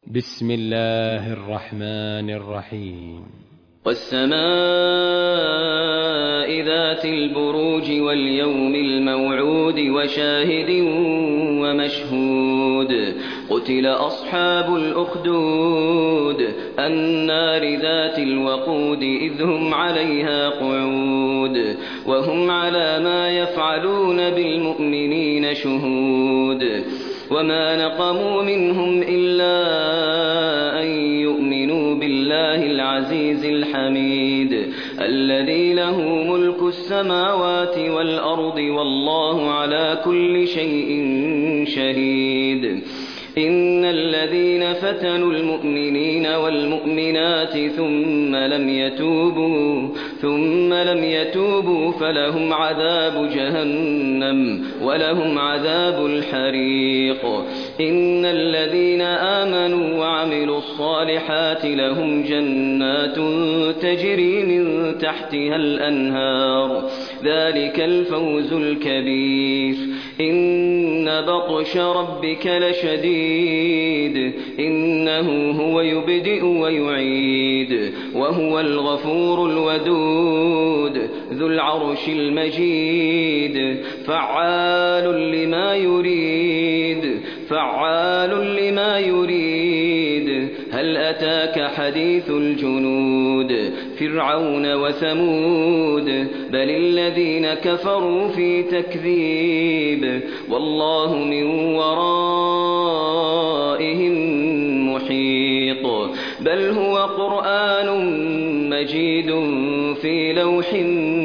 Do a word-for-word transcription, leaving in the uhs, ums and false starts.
بسم الله الرحمن الرحيم. والسماء ذات البروج واليوم الموعود وشاهد ومشهود قتل أصحاب الأخدود النار ذات الوقود إذ هم عليها قعود وهم على ما يفعلون بالمؤمنين شهود وما نقموا منهم إلا أن يؤمنوا بالله العزيز الحميد الذي له ملك السماوات والأرض والله على كل شيء شهيد. إن الذين فتنوا المؤمنين والمؤمنات ثم لم يتوبوا ثم لم يتوبوا فلهم عذاب جهنم ولهم عذاب الحريق. إن الذين آمنوا وعملوا الصالحات لهم جنات تجري من تحتها الأنهار ذلك الفوز الكبير. إن بطش ربك لشديد إنه هو يبدئ ويعيد وهو الغفور الودود ذو العرش المجيد فعال لما يريد فعال لما يريد. هل أتاك حديث الجنود فرعون وثمود بل الذين كفروا في تكذيب والله من ورائهم محيط. بل هو قرآن مجيد في لوح